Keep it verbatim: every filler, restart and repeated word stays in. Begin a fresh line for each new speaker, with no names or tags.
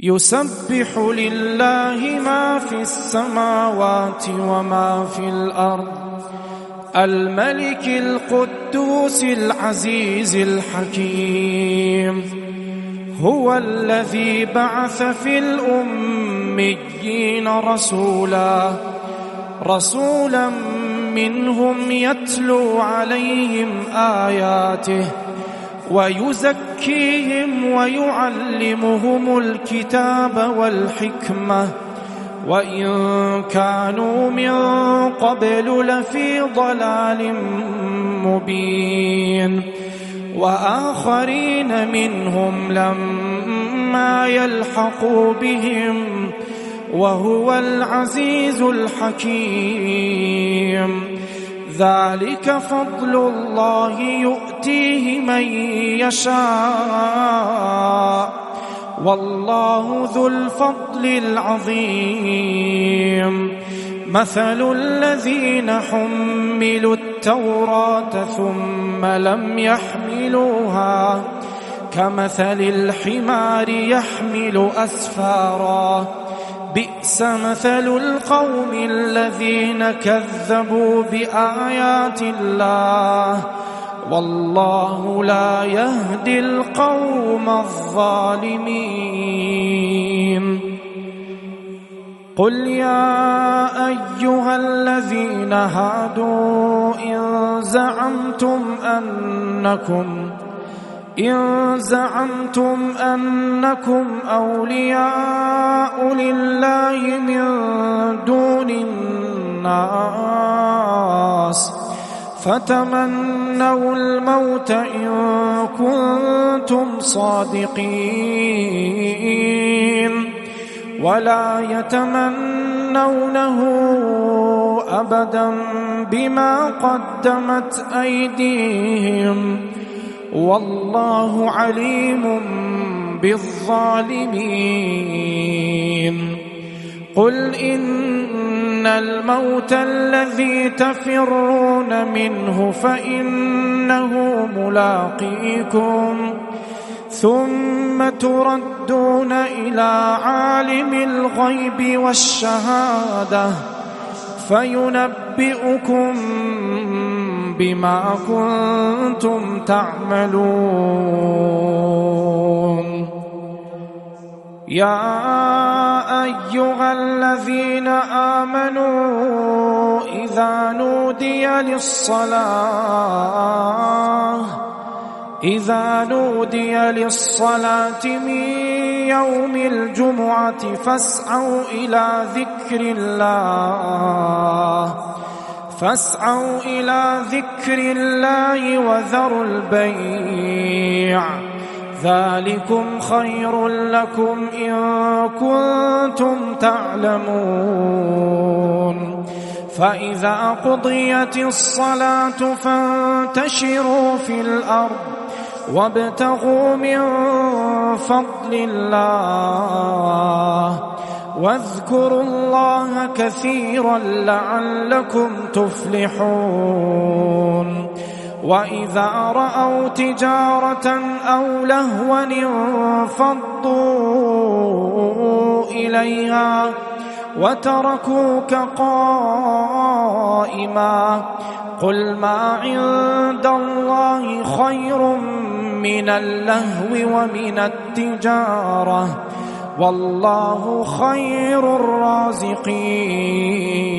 يسبح لله ما في السماوات وما في الأرض الملك القدوس العزيز الحكيم. هو الذي بعث في الأميين رسولا رسولا منهم يتلو عليهم آياته ويزكيهم ويعلمهم الكتاب والحكمة وإن كانوا من قبل لفي ضلال مبين، وآخرين منهم لما يلحقوا بهم وهو العزيز الحكيم. ذلك فضل الله يؤتيه من يشاء والله ذو الفضل العظيم. مثل الذين حملوا التوراة ثم لم يحملوها كمثل الحمار يحمل أسفارا بئس مثل القوم الذين كذبوا بآيات الله والله لا يهدي القوم الظالمين. قل يا أيها الذين هادوا إن زعمتم أنكم إن زعمتم أنكم أولياء لله من دون الناس فتمنوا الموت إن كنتم صادقين ولا يتمنونه أبدا بما قدمت أيديهم والله عليم بالظالمين. قل إن الموت الذي تفرون منه فإنه ملاقيكم ثم تردون إلى عالم الغيب والشهادة فينبئكم بما كنتم تعملون. يا أيها الذين آمنوا إذا نودي للصلاة إذا نودي للصلاة من يوم الجمعة فاسعوا إلى ذكر الله فاسعوا إلى ذكر الله وذروا البيع ذلكم خير لكم إن كنتم تعلمون. فإذا قضيت الصلاة فانتشروا في الأرض وابتغوا من فضل الله واذكروا الله كثيرا لعلكم تفلحون. وإذا رأوا تجارة أو لهوا انفضوا إليها وتركوك قائما قل ما عند الله خير من اللهو ومن التجارة والله خير الرازقين.